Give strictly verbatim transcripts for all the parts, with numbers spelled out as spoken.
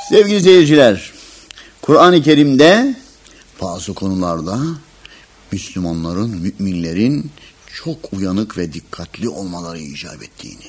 Sevgili seyirciler, Kur'an-ı Kerim'de bazı konularda Müslümanların, müminlerin çok uyanık ve dikkatli olmaları icap ettiğini,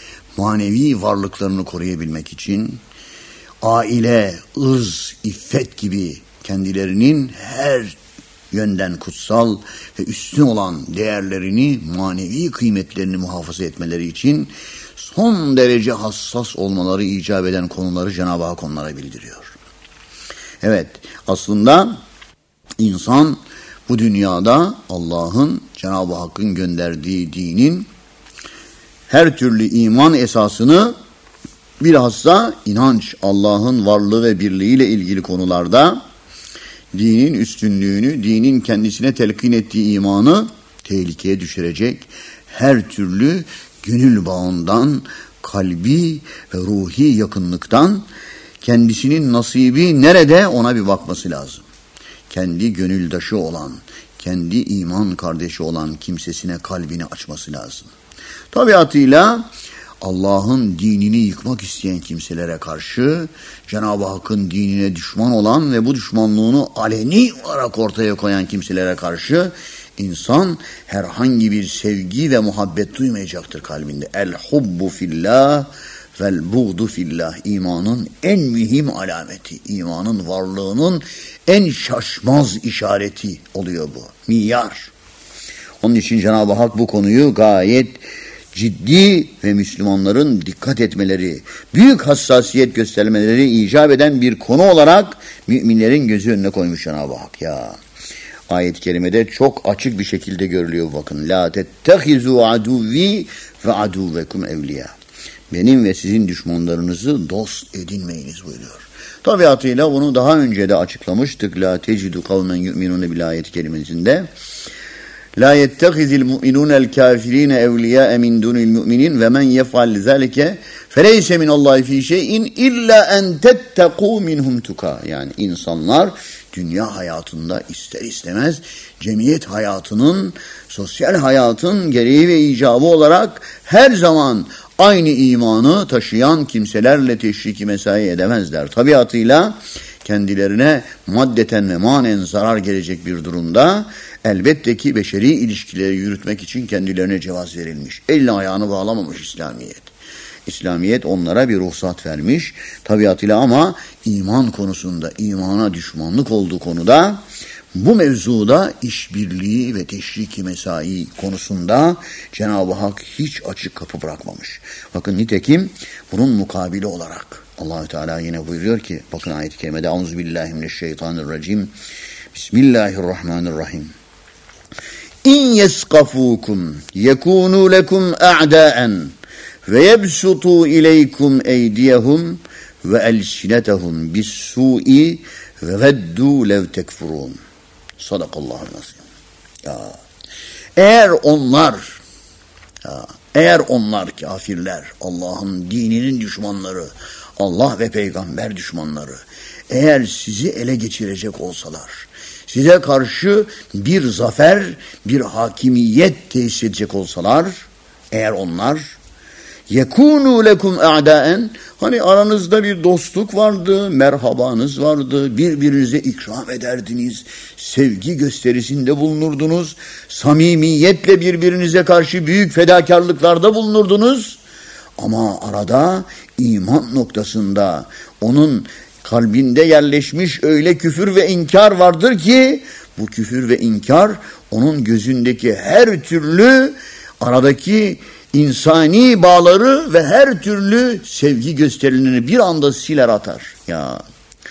manevi varlıklarını koruyabilmek için aile, ırz, iffet gibi kendilerinin her yönden kutsal ve üstün olan değerlerini, manevi kıymetlerini muhafaza etmeleri için son derece hassas olmaları icap eden konuları Cenab-ı Hak onlara bildiriyor. Evet, aslında insan bu dünyada Allah'ın, Cenab-ı Hakk'ın gönderdiği dinin her türlü iman esasını, bilhassa inanç, Allah'ın varlığı ve birliğiyle ilgili konularda dinin üstünlüğünü, dinin kendisine telkin ettiği imanı tehlikeye düşürecek her türlü gönül bağından, kalbi ve ruhi yakınlıktan kendisinin nasibi nerede ona bir bakması lazım. Kendi gönüldaşı olan, kendi iman kardeşi olan kimsesine kalbini açması lazım. Tabiatıyla Allah'ın dinini yıkmak isteyen kimselere karşı Cenab-ı Hakk'ın dinine düşman olan ve bu düşmanlığını aleni olarak ortaya koyan kimselere karşı insan herhangi bir sevgi ve muhabbet duymayacaktır kalbinde. El hubbu fillah vel buğdu fillah. İmanın en mühim alameti, imanın varlığının en şaşmaz işareti oluyor bu. Miyar. Onun için Cenab-ı Hak bu konuyu gayet ciddi ve Müslümanların dikkat etmeleri, büyük hassasiyet göstermeleri icap eden bir konu olarak müminlerin gözü önüne koymuş Cenab-ı Hak ya. Ayet-i kerimede çok açık bir şekilde görülüyor bakın. La tettehizu aduvi ve aduvekum evliya. Benim ve sizin düşmanlarınızı dost edinmeyiniz buyuruyor. Tabiatıyla bunu daha önce de açıklamıştık. La tecidu kavmen yu'minune bil ayet-i kerimesinde. La yettehizil mu'minunel kafirine evliya min dunil mu'minin ve men yef'al zalike feleyse minallahi fi şey'in illa en tettekû minhum tuka. Yani insanlar dünya hayatında ister istemez cemiyet hayatının, sosyal hayatın gereği ve icabı olarak her zaman aynı imanı taşıyan kimselerle teşriki mesai edemezler. Tabiatıyla kendilerine maddeten ve manen zarar gelecek bir durumda elbette ki beşeri ilişkileri yürütmek için kendilerine cevaz verilmiş. Elini ayağını bağlamamış İslamiyet. İslamiyet onlara bir ruhsat vermiş tabiatıyla ama iman konusunda, imana düşmanlık olduğu konuda, bu mevzuda işbirliği ve teşriki mesai konusunda Cenab-ı Hak hiç açık kapı bırakmamış. Bakın nitekim bunun mukabili olarak Allah-u Teala yine buyuruyor ki, bakın ayet-i kerimede Euzubillahimineşşeytanirracim. Bismillahirrahmanirrahim. İn yeskafukum yekunu lekum a'daen ve yebsutu ileykum eydiyehum ve elsinetehum bis-su'i ve veddu lev tekfurun. Sadakallahu nazim. Ya, eğer onlar, ya, eğer onlar kafirler, Allah'ın dininin düşmanları, Allah ve peygamber düşmanları, eğer sizi ele geçirecek olsalar, size karşı bir zafer, bir hakimiyet tesis edecek olsalar, eğer onlar yekûnû lekum a'dâen, hani aranızda bir dostluk vardı, merhabanız vardı, birbirinize ikram ederdiniz, sevgi gösterisinde bulunurdunuz, samimiyetle birbirinize karşı büyük fedakarlıklarda bulunurdunuz. Ama arada iman noktasında onun kalbinde yerleşmiş öyle küfür ve inkar vardır ki, bu küfür ve inkar onun gözündeki her türlü aradaki insani bağları ve her türlü sevgi gösterilerini bir anda siler atar. Ya,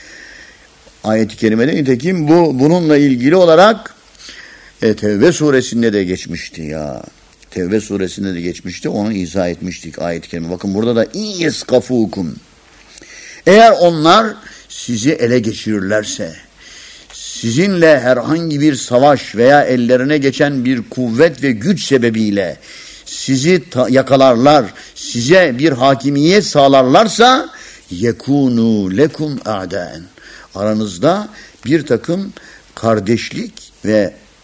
ayet-i kerimede nitekim bu bununla ilgili olarak e, Tevbe suresinde de geçmişti ya. Tevbe suresinde de geçmişti. Onu izah etmiştik ayet-i kerime. Bakın burada da İyeskafukum. Eğer onlar sizi ele geçirirlerse, sizinle herhangi bir savaş veya ellerine geçen bir kuvvet ve güç sebebiyle sizi yakalarlar, size bir hakimiyet sağlarlarsa yekûnû lekum a'dâen. Aranızda bir takım kardeşlik ve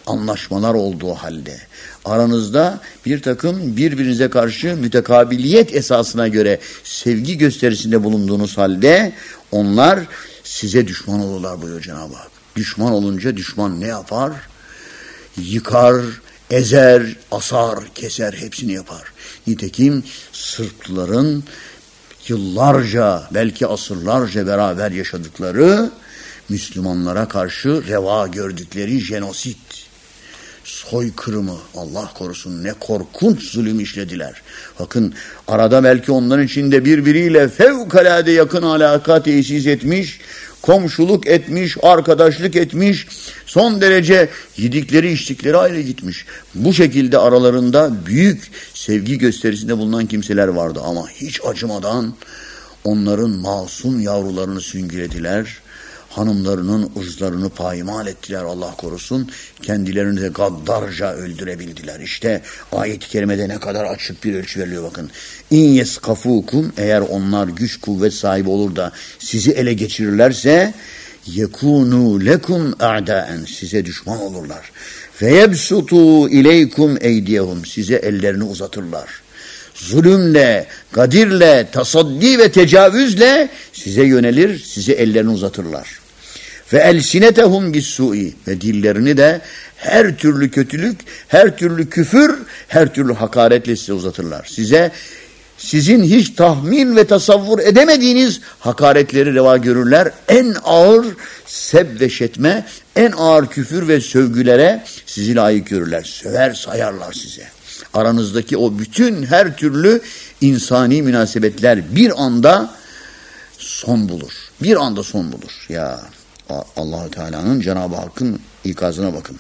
anlaşmalar olduğu halde, aranızda bir takım birbirinize karşı mütekabiliyet esasına göre sevgi gösterisinde bulunduğunuz halde onlar size düşman olurlar buyuruyor Cenab-ı Hak. Düşman olunca düşman ne yapar? Yıkar, ezer, asar, keser, hepsini yapar. Nitekim Sırplıların yıllarca, belki asırlarca beraber yaşadıkları, Müslümanlara karşı reva gördükleri jenosit, soykırımı, Allah korusun ne korkunç zulüm işlediler. Bakın arada belki onların içinde birbiriyle fevkalade yakın alaka tesis etmiş, komşuluk etmiş, arkadaşlık etmiş, son derece yedikleri içtikleri ayrı gitmiş. Bu şekilde aralarında büyük sevgi gösterisinde bulunan kimseler vardı ama hiç acımadan onların masum yavrularını süngülediler, hanımlarının ırzlarını payimal ettiler Allah korusun, kendilerini de gaddarca öldürebildiler. İşte ayet-i kerimede ne kadar açık bir ölçü veriliyor bakın. İn yeskafukum, eğer onlar güç kuvvet sahibi olur da sizi ele geçirirlerse yekunu lekum a'daen, size düşman olurlar. Ve yebsutu ileykum eydiyehum, size ellerini uzatırlar. Zulümle, gadirle, tasaddi ve tecavüzle size yönelir, size ellerini uzatırlar. Ve elsinetehum bis-su'i, ve dillerini de her türlü kötülük, her türlü küfür, her türlü hakaretle size uzatırlar. Size sizin hiç tahmin ve tasavvur edemediğiniz hakaretleri reva görürler. En ağır seb ve şetme, en ağır küfür ve sövgülere sizi layık görürler. Söver sayarlar size. Aranızdaki o bütün her türlü insani münasebetler bir anda son bulur. Bir anda son bulur. Ya Allah-u Teala'nın, Cenab-ı Hakk'ın ikazına bakın.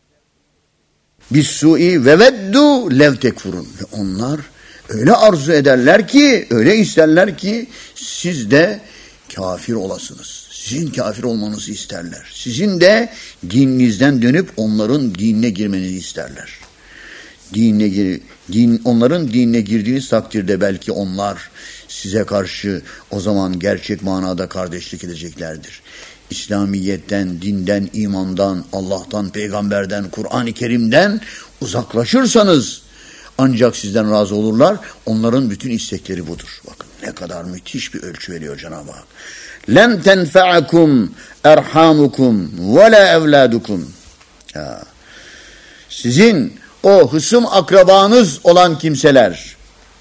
Bis-su'i ve veddu lev tekfurun. Ve onlar öyle arzu ederler ki, öyle isterler ki siz de kafir olasınız. Sizin kafir olmanızı isterler. Sizin de dininizden dönüp onların dinine girmenizi isterler. Dinine gir, din, onların dinine girdiğiniz takdirde belki onlar size karşı o zaman gerçek manada kardeşlik edeceklerdir. İslamiyetten, dinden, imandan, Allah'tan, peygamberden, Kur'an-ı Kerim'den uzaklaşırsanız ancak sizden razı olurlar. Onların bütün istekleri budur. Bakın ne kadar müthiş bir ölçü veriyor Cenab-ı Hak. لَنْ تَنْفَعَكُمْ اَرْحَامُكُمْ وَلَا اَوْلَادُكُمْ. Ya, sizin o hısım akrabanız olan kimseler,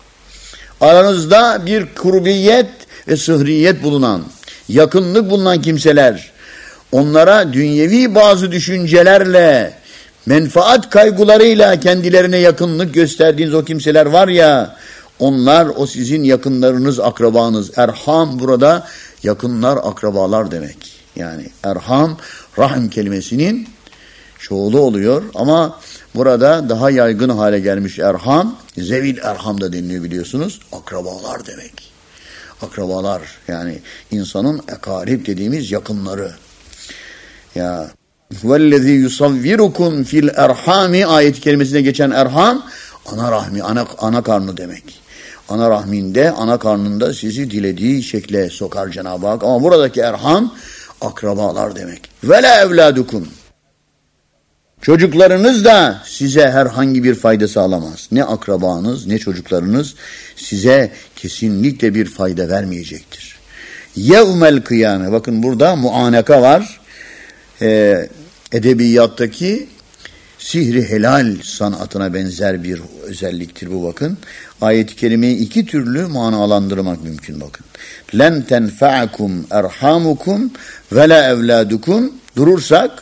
aranızda bir kurbiyet ve sıhriyet bulunan, yakınlık bulunan kimseler, onlara dünyevi bazı düşüncelerle, menfaat kaygılarıyla kendilerine yakınlık gösterdiğiniz o kimseler var ya, onlar o sizin yakınlarınız, akrabanız. Erham burada yakınlar, akrabalar demek. Yani erham, rahim kelimesinin çoğulu oluyor ama burada daha yaygın hale gelmiş erham, zevil erham da deniliyor biliyorsunuz. Akrabalar demek. Akrabalar yani insanın ekarib dediğimiz yakınları. Ya vellezî yusavvirukum fil erhami ayet-i kerimesinde geçen erham ana rahmi, ana, ana karnı demek. Ana rahminde, ana karnında sizi dilediği şekle sokar Cenab-ı Hak. Ama buradaki erham akrabalar demek. Ve la evladukum. Çocuklarınız da size herhangi bir fayda sağlamaz. Ne akrabanız ne çocuklarınız size kesinlikle bir fayda vermeyecektir. Yevmel kıyame. Bakın burada muaneka var. Ee, edebiyattaki sihri helal sanatına benzer bir özelliktir bu bakın. Ayet-i kerimeyi iki türlü manalandırmak mümkün bakın. Len tenfa'akum erhamukum ve la evladukum. Durursak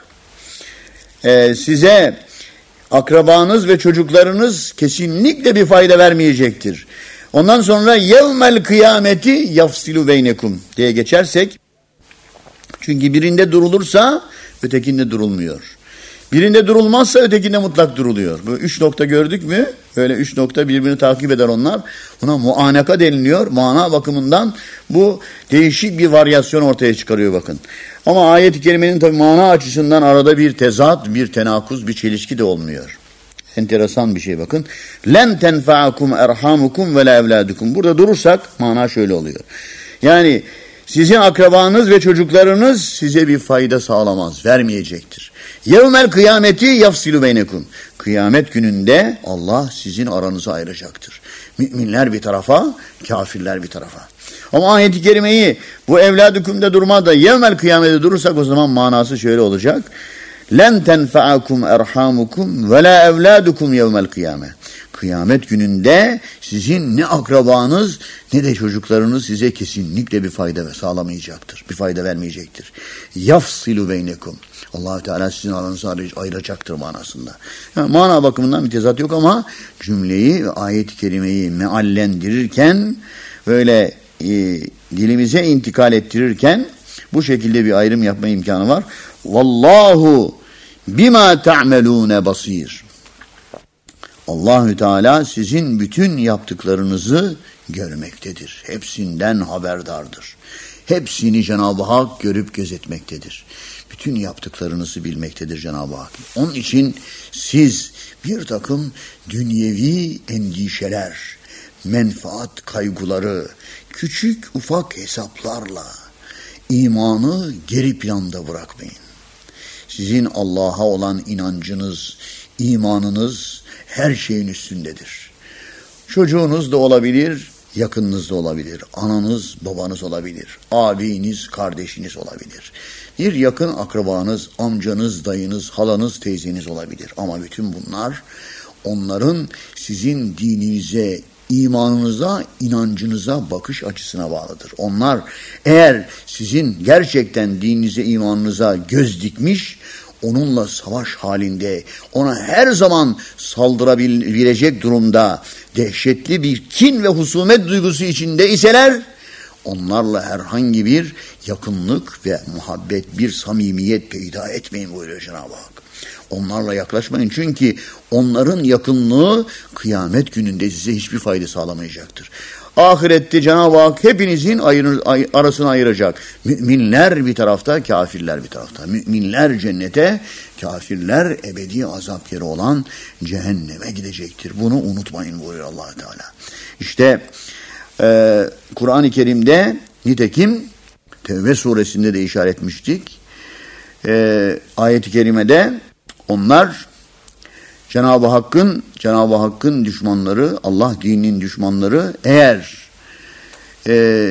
e, size akrabanız ve çocuklarınız kesinlikle bir fayda vermeyecektir. Ondan sonra yevmel kıyameti yafsilu beynekum diye geçersek, çünkü birinde durulursa ötekinde durulmuyor. Birinde durulmazsa ötekinde mutlak duruluyor. Bu üç nokta gördük mü? Böyle üç nokta birbirini takip eder onlar. Buna muaneka deniliyor. Mana bakımından bu değişik bir varyasyon ortaya çıkarıyor bakın. Ama ayet-i kerimenin tabi mana açısından arada bir tezat, bir tenakuz, bir çelişki de olmuyor. Enteresan bir şey bakın. Len tenfa'akum erhamukum ve la evladukum. Burada durursak mana şöyle oluyor. Yani Sizin akrabanız ve çocuklarınız size bir fayda sağlamaz, vermeyecektir. Yevmel kıyameti yafsilu beynekum. Kıyamet gününde Allah sizin aranızı ayıracaktır. Müminler bir tarafa, kafirler bir tarafa. Ama ayet-i kerimeyi bu evladukumda durma da yevmel kıyamete durursak o zaman manası şöyle olacak. Len tenfa'akum erhamukum ve la evladukum yevmel kıyame. Kıyamet gününde sizin ne akrabanız ne de çocuklarınız size kesinlikle bir fayda sağlamayacaktır. Bir fayda vermeyecektir. Yafsilu beynekum. Allah-u Teala sizin aranızı ayıracaktır manasında. Yani mana bakımından bir tezat yok ama cümleyi ve ayet-i kerimeyi meallendirirken böyle e, dilimize intikal ettirirken bu şekilde bir ayrım yapma imkanı var. Vallahu bima ta'melune basir. Allahü Teala sizin bütün yaptıklarınızı görmektedir. Hepsinden haberdardır. Hepsini Cenab-ı Hak görüp gözetmektedir. Bütün yaptıklarınızı bilmektedir Cenab-ı Hak. Onun için siz bir takım dünyevi endişeler, menfaat kaygıları, küçük ufak hesaplarla imanı geri planda bırakmayın. Sizin Allah'a olan inancınız, imanınız her şeyin üstündedir. Çocuğunuz da olabilir, yakınınız da olabilir. Ananız, babanız olabilir. Abiniz, kardeşiniz olabilir. Bir yakın akrabanız, amcanız, dayınız, halanız, teyzeniz olabilir. Ama bütün bunlar onların sizin dininize, imanınıza, inancınıza bakış açısına bağlıdır. Onlar eğer sizin gerçekten dininize, imanınıza göz dikmiş, onunla savaş halinde, ona her zaman saldırabilecek durumda dehşetli bir kin ve husumet duygusu içinde iseler, onlarla herhangi bir yakınlık ve muhabbet, bir samimiyet peyda etmeyin buyuruyor Cenab-ı Hak. Onlarla yaklaşmayın çünkü onların yakınlığı kıyamet gününde size hiçbir fayda sağlamayacaktır. Ahirette Cenab-ı Hak hepinizin ayır, ay, arasını ayıracak. Müminler bir tarafta, kafirler bir tarafta. Müminler cennete, kafirler ebedi azap yeri olan cehenneme gidecektir. Bunu unutmayın buyuruyor Allah Teala. İşte e, Kur'an-ı Kerim'de nitekim Tevbe suresinde de işaret etmiştik. E, ayet-i kerimede onlar Cenab-ı Hakk'ın Cenab-ı Hakk'ın düşmanları, Allah dininin düşmanları eğer e,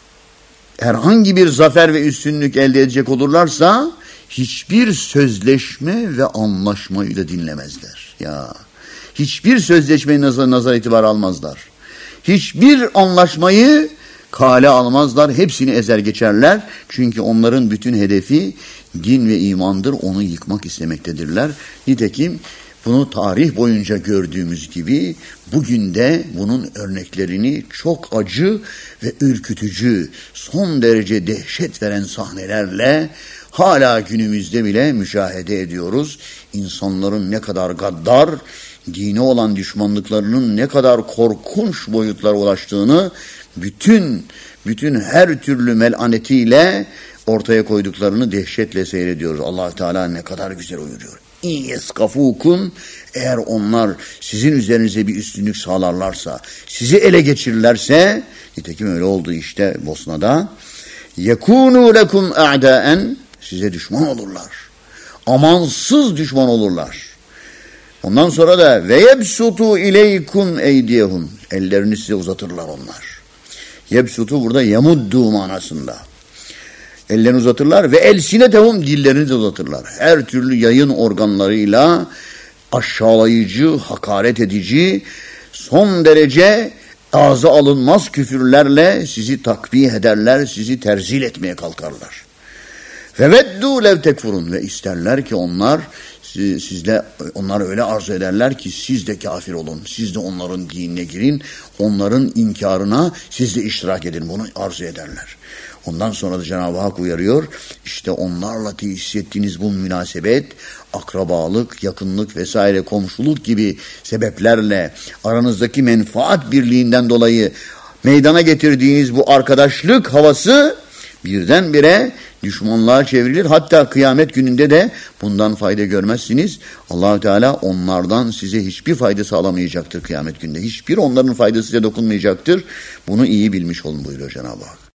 herhangi bir zafer ve üstünlük elde edecek olurlarsa hiçbir sözleşme ve anlaşmayı da dinlemezler. Ya hiçbir sözleşmeyi nazar, nazar itibar almazlar. Hiçbir anlaşmayı kale almazlar. Hepsini ezer geçerler. Çünkü onların bütün hedefi din ve imandır. Onu yıkmak istemektedirler. Nitekim bunu tarih boyunca gördüğümüz gibi bugün de bunun örneklerini çok acı ve ürkütücü, son derece dehşet veren sahnelerle hala günümüzde bile müşahede ediyoruz. İnsanların ne kadar gaddar, dine olan düşmanlıklarının ne kadar korkunç boyutlara ulaştığını bütün bütün her türlü melanetiyle ortaya koyduklarını dehşetle seyrediyoruz. Allah Teala ne kadar güzel uyuruyor. İyeskafukum, eğer onlar sizin üzerinize bir üstünlük sağlarlarsa, sizi ele geçirirlerse, nitekim öyle oldu işte Bosna'da, yekunu lekum a'daen, size düşman olurlar. Amansız düşman olurlar. Ondan sonra da ve yebsutu ileykum eydiyehum, ellerini size uzatırlar onlar. Yebsutu burada yemuddu manasında. Ellerini uzatırlar ve elsinetehum, dillerini de uzatırlar. Her türlü yayın organlarıyla aşağılayıcı, hakaret edici, son derece ağza alınmaz küfürlerle sizi takbih ederler, sizi terzil etmeye kalkarlar. Ve veddu lev tekfurun, ve isterler ki onlar sizle, onlar öyle arzu ederler ki siz de kafir olun, siz de onların dinine girin, onların inkarına siz de iştirak edin, bunu arzu ederler. Ondan sonra da Cenab-ı Hak uyarıyor, işte onlarla tesis ettiğiniz bu münasebet, akrabalık, yakınlık vesaire, komşuluk gibi sebeplerle aranızdaki menfaat birliğinden dolayı meydana getirdiğiniz bu arkadaşlık havası birdenbire düşmanlığa çevrilir. Hatta kıyamet gününde de bundan fayda görmezsiniz. Allah-u Teala onlardan size hiçbir fayda sağlamayacaktır kıyamet gününde. Hiçbir onların faydası size dokunmayacaktır. Bunu iyi bilmiş olun buyuruyor Cenab-ı Hak.